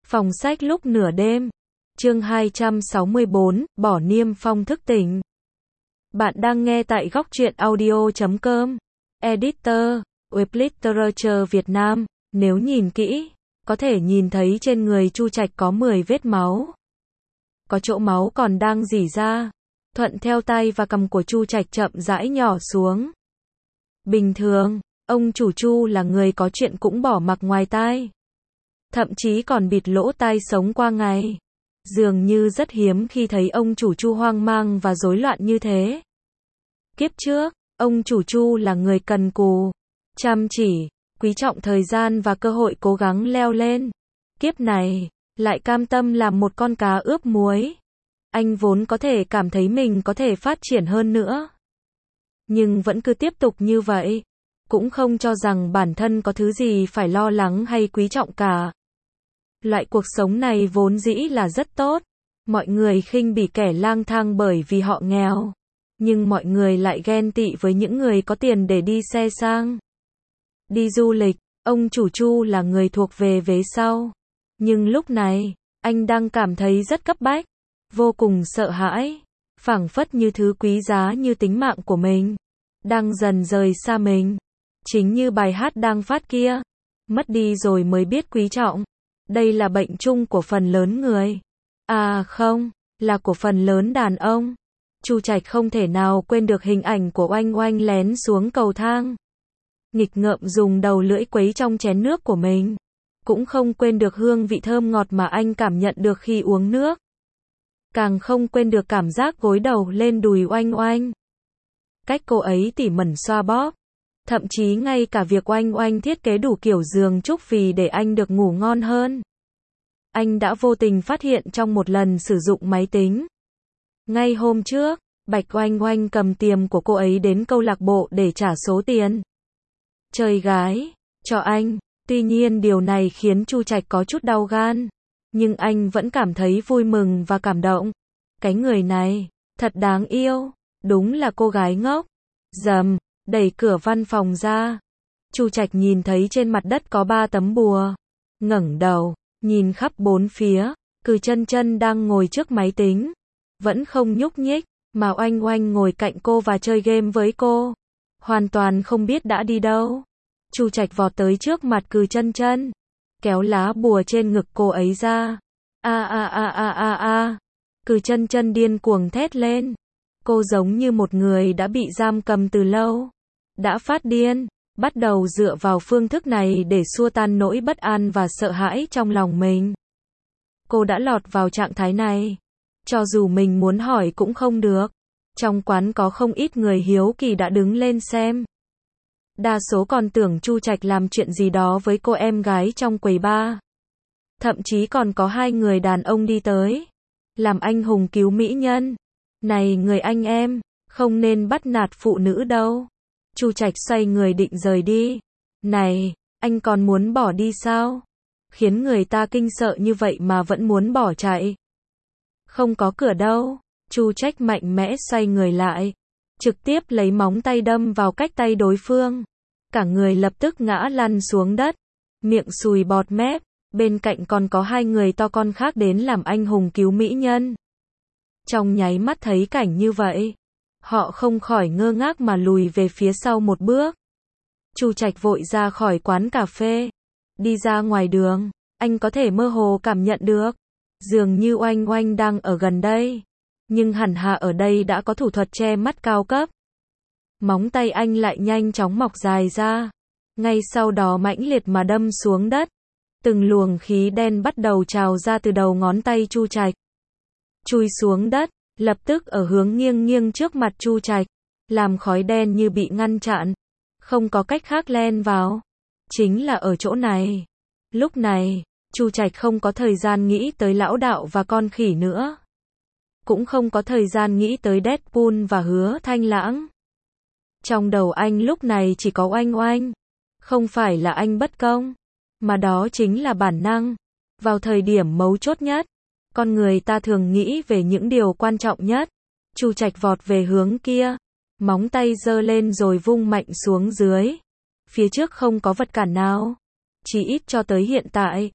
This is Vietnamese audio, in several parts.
Phòng sách lúc nửa đêm. Chương 264, bỏ niêm phong thức tỉnh. Bạn đang nghe tại góc truyện audio.com. Editor, Web Literature Việt Nam. Nếu nhìn kỹ, có thể nhìn thấy trên người Chu Trạch có 10 vết máu. Có chỗ máu còn đang rỉ ra. Thuận theo tay và cằm của Chu Trạch chậm rãi nhỏ xuống. Bình thường, ông chủ Chu là người có chuyện cũng bỏ mặc ngoài tai. Thậm chí còn bịt lỗ tai sống qua ngày. Dường như rất hiếm khi thấy ông chủ Chu hoang mang và rối loạn như thế. Kiếp trước, ông chủ Chu là người cần cù, chăm chỉ, quý trọng thời gian và cơ hội cố gắng leo lên. Kiếp này, lại cam tâm làm một con cá ướp muối. Anh vốn có thể cảm thấy mình có thể phát triển hơn nữa. Nhưng vẫn cứ tiếp tục như vậy. Cũng không cho rằng bản thân có thứ gì phải lo lắng hay quý trọng cả. Loại cuộc sống này vốn dĩ là rất tốt. Mọi người khinh bỉ kẻ lang thang bởi vì họ nghèo. Nhưng mọi người lại ghen tị với những người có tiền để đi xe sang. Đi du lịch, ông chủ Chu là người thuộc về vế sau. Nhưng lúc này, anh đang cảm thấy rất cấp bách. Vô cùng sợ hãi. Phảng phất như thứ quý giá như tính mạng của mình đang dần rời xa mình. Chính như bài hát đang phát kia. Mất đi rồi mới biết quý trọng. Đây là bệnh chung của phần lớn người. À không, là của phần lớn đàn ông. Chu Trạch không thể nào quên được hình ảnh của Oanh Oanh lén xuống cầu thang. Nghịch ngợm dùng đầu lưỡi quấy trong chén nước của mình. Cũng không quên được hương vị thơm ngọt mà anh cảm nhận được khi uống nước. Càng không quên được cảm giác gối đầu lên đùi Oanh Oanh. Cách cô ấy tỉ mẩn xoa bóp. Thậm chí ngay cả việc Oanh Oanh thiết kế đủ kiểu giường trúc vì để anh được ngủ ngon hơn. Anh đã vô tình phát hiện trong một lần sử dụng máy tính. Ngay hôm trước, Bạch Oanh Oanh cầm tiền của cô ấy đến câu lạc bộ để trả số tiền chơi gái cho anh. Tuy nhiên điều này khiến Chu Trạch có chút đau gan. Nhưng anh vẫn cảm thấy vui mừng và cảm động. Cái người này, thật đáng yêu. Đúng là cô gái ngốc. Rầm, đẩy cửa văn phòng ra. Chu Trạch nhìn thấy trên mặt đất có 3 tấm bùa. Ngẩng đầu, nhìn khắp bốn phía. Cừ Chân Chân đang ngồi trước máy tính. Vẫn không nhúc nhích, mà Oanh Oanh ngồi cạnh cô và chơi game với cô. Hoàn toàn không biết đã đi đâu. Chu Trạch vọt tới trước mặt Cừ Chân Chân. Kéo lá bùa trên ngực cô ấy ra. Cừ Chân Chân điên cuồng thét lên. Cô giống như một người đã bị giam cầm từ lâu. Đã phát điên, bắt đầu dựa vào phương thức này để xua tan nỗi bất an và sợ hãi trong lòng mình. Cô đã lọt vào trạng thái này. Cho dù mình muốn hỏi cũng không được. Trong quán có không ít người hiếu kỳ đã đứng lên xem. Đa số còn tưởng Chu Trạch làm chuyện gì đó với cô em gái trong quầy bar. Thậm chí còn có 2 người đàn ông đi tới. Làm anh hùng cứu mỹ nhân. Này người anh em, không nên bắt nạt phụ nữ đâu. Chu Trạch xoay người định rời đi. Này, anh còn muốn bỏ đi sao? Khiến người ta kinh sợ như vậy mà vẫn muốn bỏ chạy. Không có cửa đâu. Chu Trạch mạnh mẽ xoay người lại. Trực tiếp lấy móng tay đâm vào cách tay đối phương. Cả người lập tức ngã lăn xuống đất. Miệng sùi bọt mép. Bên cạnh còn có 2 người to con khác đến làm anh hùng cứu mỹ nhân. Trong nháy mắt thấy cảnh như vậy, họ không khỏi ngơ ngác mà lùi về phía sau một bước. Chu Trạch vội ra khỏi quán cà phê. Đi ra ngoài đường, anh có thể mơ hồ cảm nhận được. Dường như Oanh Oanh đang ở gần đây. Nhưng hẳn hạ ở đây đã có thủ thuật che mắt cao cấp. Móng tay anh lại nhanh chóng mọc dài ra. Ngay sau đó mãnh liệt mà đâm xuống đất. Từng luồng khí đen bắt đầu trào ra từ đầu ngón tay Chu Trạch. Chui xuống đất, lập tức ở hướng nghiêng nghiêng trước mặt Chu Trạch. Làm khói đen như bị ngăn chặn. Không có cách khác len vào. Chính là ở chỗ này. Lúc này, Chu Trạch không có thời gian nghĩ tới lão đạo và con khỉ nữa. Cũng không có thời gian nghĩ tới Deadpool và Hứa Thanh Lãng. Trong đầu anh lúc này chỉ có Oanh Oanh. Không phải là anh bất công, mà đó chính là bản năng. Vào thời điểm mấu chốt nhất, con người ta thường nghĩ về những điều quan trọng nhất. Chu Trạch vọt về hướng kia. Móng tay giơ lên rồi vung mạnh xuống dưới. Phía trước không có vật cản nào. Chỉ ít cho tới hiện tại.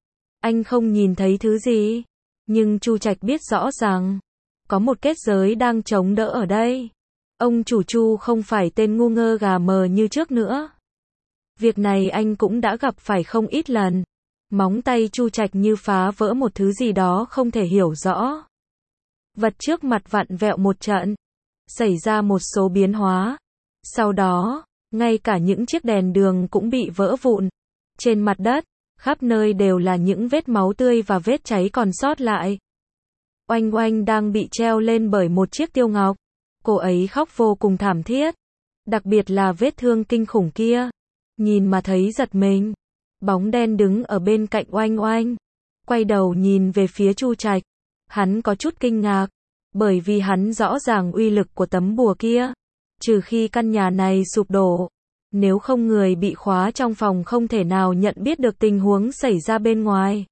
Anh không nhìn thấy thứ gì. Nhưng Chu Trạch biết rõ rằng, có một kết giới đang chống đỡ ở đây. Ông chủ Chu không phải tên ngu ngơ gà mờ như trước nữa. Việc này anh cũng đã gặp phải không ít lần. Móng tay Chu Trạch như phá vỡ một thứ gì đó không thể hiểu rõ. Vật trước mặt vặn vẹo một trận. Xảy ra một số biến hóa. Sau đó, ngay cả những chiếc đèn đường cũng bị vỡ vụn. Trên mặt đất, khắp nơi đều là những vết máu tươi và vết cháy còn sót lại. Oanh Oanh đang bị treo lên bởi một chiếc tiêu ngọc. Cô ấy khóc vô cùng thảm thiết. Đặc biệt là vết thương kinh khủng kia. Nhìn mà thấy giật mình. Bóng đen đứng ở bên cạnh Oanh Oanh. Quay đầu nhìn về phía Chu Trạch. Hắn có chút kinh ngạc. Bởi vì hắn rõ ràng uy lực của tấm bùa kia. Trừ khi căn nhà này sụp đổ. Nếu không người bị khóa trong phòng không thể nào nhận biết được tình huống xảy ra bên ngoài.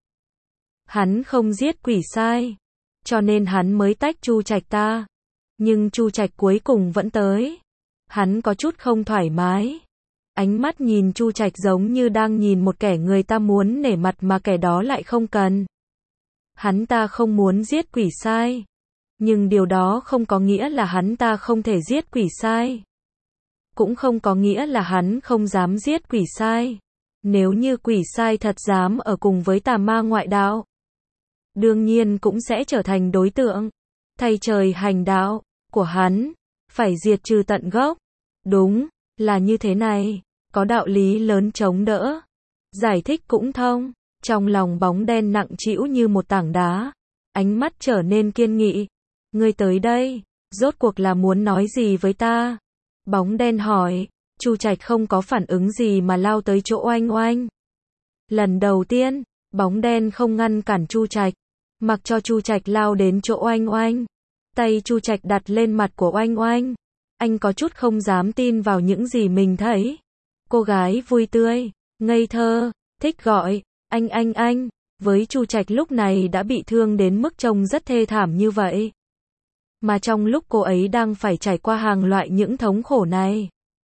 Hắn không giết quỷ sai. Cho nên hắn mới tách Chu Trạch ta. Nhưng Chu Trạch cuối cùng vẫn tới. Hắn có chút không thoải mái. Ánh mắt nhìn Chu Trạch giống như đang nhìn một kẻ người ta muốn nể mặt mà kẻ đó lại không cần. Hắn ta không muốn giết quỷ sai. Nhưng điều đó không có nghĩa là hắn ta không thể giết quỷ sai. Cũng không có nghĩa là hắn không dám giết quỷ sai. Nếu như quỷ sai thật dám ở cùng với tà ma ngoại đạo, đương nhiên cũng sẽ trở thành đối tượng thay trời hành đạo của hắn, phải diệt trừ tận gốc. Đúng, là như thế này, có đạo lý lớn chống đỡ. Giải thích cũng thông, trong lòng bóng đen nặng trĩu như một tảng đá, ánh mắt trở nên kiên nghị. Ngươi tới đây, rốt cuộc là muốn nói gì với ta? Bóng đen hỏi. Chu Trạch không có phản ứng gì mà lao tới chỗ Oanh Oanh. Lần đầu tiên, bóng đen không ngăn cản Chu Trạch, mặc cho Chu Trạch lao đến chỗ Oanh Oanh. Tay Chu Trạch đặt lên mặt của Oanh Oanh. Anh có chút không dám tin vào những gì mình thấy. Cô gái vui tươi, ngây thơ, thích gọi anh. Với Chu Trạch lúc này đã bị thương đến mức trông rất thê thảm như vậy. Mà trong lúc cô ấy đang phải trải qua hàng loại những thống khổ này,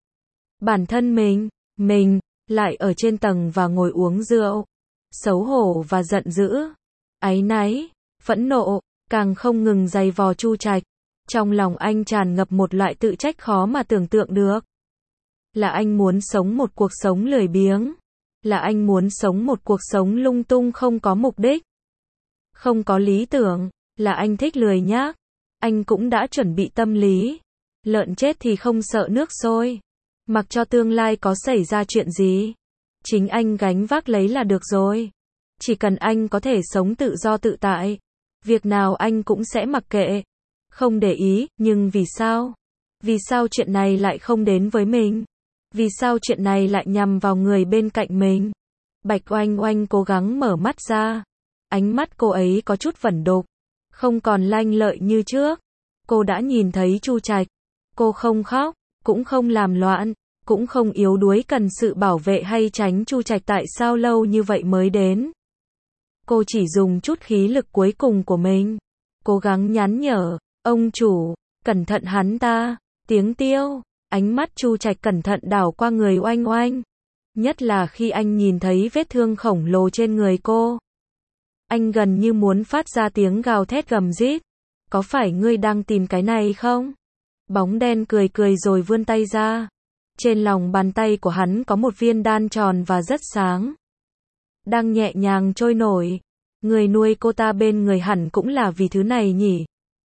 bản thân mình lại ở trên tầng và ngồi uống rượu. Xấu hổ và giận dữ, áy náy, phẫn nộ, càng không ngừng giày vò Chu Trạch. Trong lòng anh tràn ngập một loại tự trách khó mà tưởng tượng được. Là anh muốn sống một cuộc sống lười biếng. Là anh muốn sống một cuộc sống lung tung không có mục đích, không có lý tưởng. Là anh thích lười nhác. Anh cũng đã chuẩn bị tâm lý. Lợn chết thì không sợ nước sôi. Mặc cho tương lai có xảy ra chuyện gì, chính anh gánh vác lấy là được rồi. Chỉ cần anh có thể sống tự do tự tại, việc nào anh cũng sẽ mặc kệ, không để ý. Nhưng vì sao? Vì sao chuyện này lại không đến với mình? Vì sao chuyện này lại nhằm vào người bên cạnh mình? Bạch Oanh Oanh cố gắng mở mắt ra. Ánh mắt cô ấy có chút vẩn đục, không còn lanh lợi như trước. Cô đã nhìn thấy Chu Trạch. Cô không khóc, cũng không làm loạn, cũng không yếu đuối cần sự bảo vệ hay tránh Chu Trạch tại sao lâu như vậy mới đến. Cô chỉ dùng chút khí lực cuối cùng của mình, cố gắng nhắn nhở, ông chủ, cẩn thận hắn ta. Tiếng tiêu, ánh mắt Chu Trạch cẩn thận đảo qua người Oanh Oanh. Nhất là khi anh nhìn thấy vết thương khổng lồ trên người cô. Anh gần như muốn phát ra tiếng gào thét gầm rít. Có phải ngươi đang tìm cái này không? Bóng đen cười cười rồi vươn tay ra. Trên lòng bàn tay của hắn có một viên đan tròn và rất sáng, đang nhẹ nhàng trôi nổi. Người nuôi cô ta bên người hẳn cũng là vì thứ này nhỉ?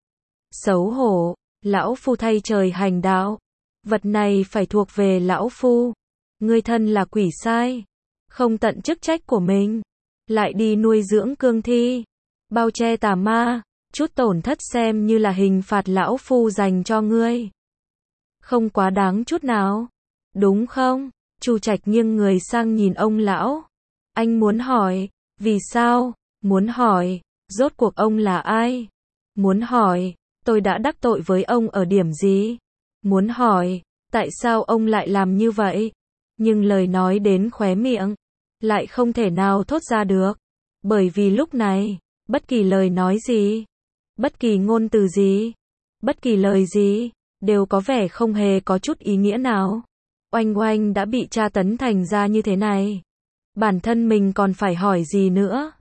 Xấu hổ, lão phu thay trời hành đạo. Vật này phải thuộc về lão phu. Ngươi thân là quỷ sai, không tận chức trách của mình, lại đi nuôi dưỡng cương thi, bao che tà ma, chút tổn thất xem như là hình phạt lão phu dành cho ngươi. Không quá đáng chút nào, đúng không? Chu Trạch nghiêng người sang nhìn ông lão. Anh muốn hỏi, vì sao? Muốn hỏi, rốt cuộc ông là ai? Muốn hỏi, tôi đã đắc tội với ông ở điểm gì? Muốn hỏi, tại sao ông lại làm như vậy? Nhưng lời nói đến khóe miệng, lại không thể nào thốt ra được. Bởi vì lúc này, bất kỳ lời nói gì, bất kỳ ngôn từ gì, bất kỳ lời gì, đều có vẻ không hề có chút ý nghĩa nào. Oanh Oanh đã bị tra tấn thành ra như thế này. Bản thân mình còn phải hỏi gì nữa?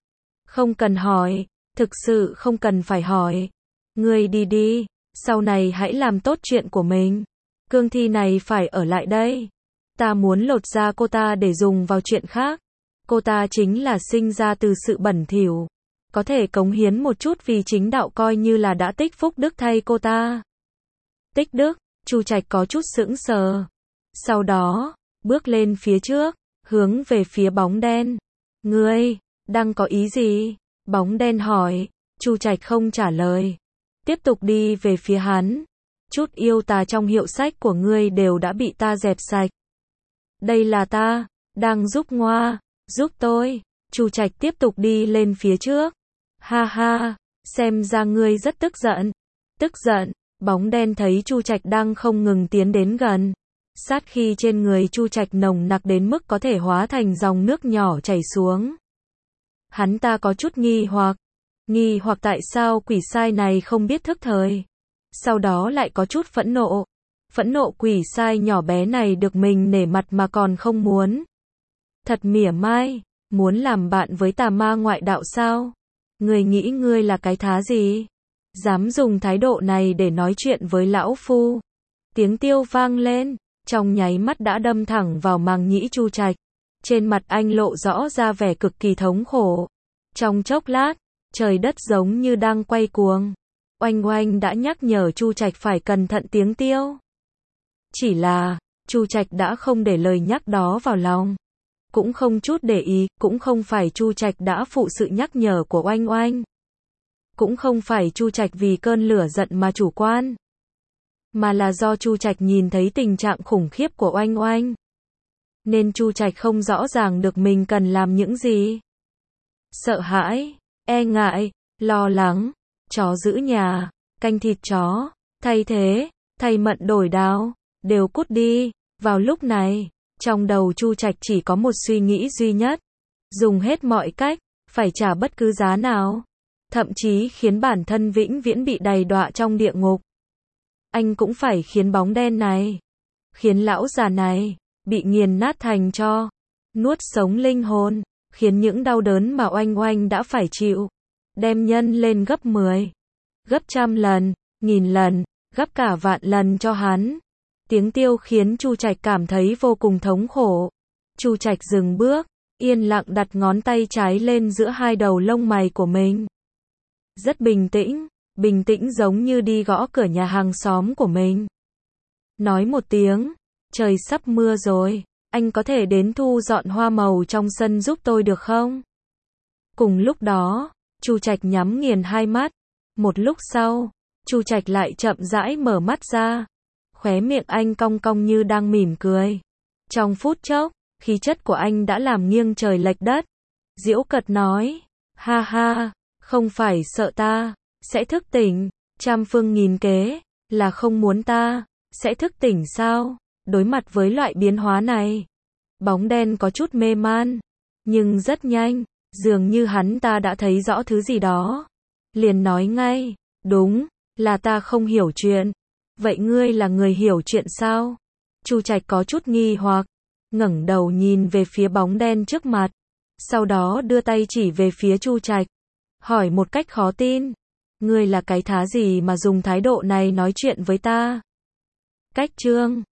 Không cần hỏi, thực sự không cần phải hỏi. Ngươi đi đi, sau này hãy làm tốt chuyện của mình. Cương thi này phải ở lại đây. Ta muốn lột da cô ta để dùng vào chuyện khác. Cô ta chính là sinh ra từ sự bẩn thỉu. Có thể cống hiến một chút vì chính đạo coi như là đã tích phúc đức thay cô ta. Tích đức, Chu Trạch có chút sững sờ. Sau đó, bước lên phía trước, hướng về phía bóng đen. Ngươi, đang có ý gì? Bóng đen hỏi, Chu Trạch không trả lời. Tiếp tục đi về phía hắn. Chút yêu tà trong hiệu sách của ngươi đều đã bị ta dẹp sạch. Đây là ta, đang giúp Ngoa, giúp tôi. Chu Trạch tiếp tục đi lên phía trước. Ha ha, xem ra ngươi rất tức giận. Tức giận, bóng đen thấy Chu Trạch đang không ngừng tiến đến gần. Sát khí trên người Chu Trạch nồng nặc đến mức có thể hóa thành dòng nước nhỏ chảy xuống. Hắn ta có chút nghi hoặc tại sao quỷ sai này không biết thức thời. Sau đó lại có chút phẫn nộ quỷ sai nhỏ bé này được mình nể mặt mà còn không muốn. Thật mỉa mai, muốn làm bạn với tà ma ngoại đạo sao? Ngươi nghĩ ngươi là cái thá gì? Dám dùng thái độ này để nói chuyện với lão phu. Tiếng tiêu vang lên, trong nháy mắt đã đâm thẳng vào màng nhĩ Chu Trạch. Trên mặt anh lộ rõ ra vẻ cực kỳ thống khổ. Trong chốc lát, trời đất giống như đang quay cuồng. Oanh Oanh đã nhắc nhở Chu Trạch phải cẩn thận tiếng tiêu. Chỉ là, Chu Trạch đã không để lời nhắc đó vào lòng. Cũng không chút để ý, cũng không phải Chu Trạch đã phụ sự nhắc nhở của Oanh Oanh. Cũng không phải Chu Trạch vì cơn lửa giận mà chủ quan. Mà là do Chu Trạch nhìn thấy tình trạng khủng khiếp của Oanh Oanh. Nên Chu Trạch không rõ ràng được mình cần làm những gì. Sợ hãi, e ngại, lo lắng, chó giữ nhà, canh thịt chó, thay thế, thay mận đổi đao, đều cút đi. Vào lúc này, trong đầu Chu Trạch chỉ có một suy nghĩ duy nhất. Dùng hết mọi cách, phải trả bất cứ giá nào. Thậm chí khiến bản thân vĩnh viễn bị đầy đọa trong địa ngục. Anh cũng phải khiến bóng đen này, khiến lão già này, bị nghiền nát thành tro, nuốt sống linh hồn, khiến những đau đớn mà Oanh Oanh đã phải chịu, đem nhân lên gấp 10, gấp trăm lần, nghìn lần, gấp cả vạn lần cho hắn. Tiếng tiêu khiến Chu Trạch cảm thấy vô cùng thống khổ. Chu Trạch dừng bước, yên lặng đặt ngón tay trái lên giữa hai đầu lông mày của mình. Rất bình tĩnh giống như đi gõ cửa nhà hàng xóm của mình. Nói một tiếng, trời sắp mưa rồi, anh có thể đến thu dọn hoa màu trong sân giúp tôi được không? Cùng lúc đó, Chu Trạch nhắm nghiền hai mắt. Một lúc sau, Chu Trạch lại chậm rãi mở mắt ra. Khóe miệng anh cong cong như đang mỉm cười. Trong phút chốc, khí chất của anh đã làm nghiêng trời lệch đất. Giễu cợt nói, ha ha, không phải sợ ta sẽ thức tỉnh, trăm phương nghìn kế, là không muốn ta sẽ thức tỉnh sao? Đối mặt với loại biến hóa này, bóng đen có chút mê man, nhưng rất nhanh, dường như hắn ta đã thấy rõ thứ gì đó. Liền nói ngay, đúng, là ta không hiểu chuyện. Vậy ngươi là người hiểu chuyện sao? Chu Trạch có chút nghi hoặc, ngẩng đầu nhìn về phía bóng đen trước mặt, sau đó đưa tay chỉ về phía Chu Trạch, hỏi một cách khó tin, ngươi là cái thá gì mà dùng thái độ này nói chuyện với ta? Cách chương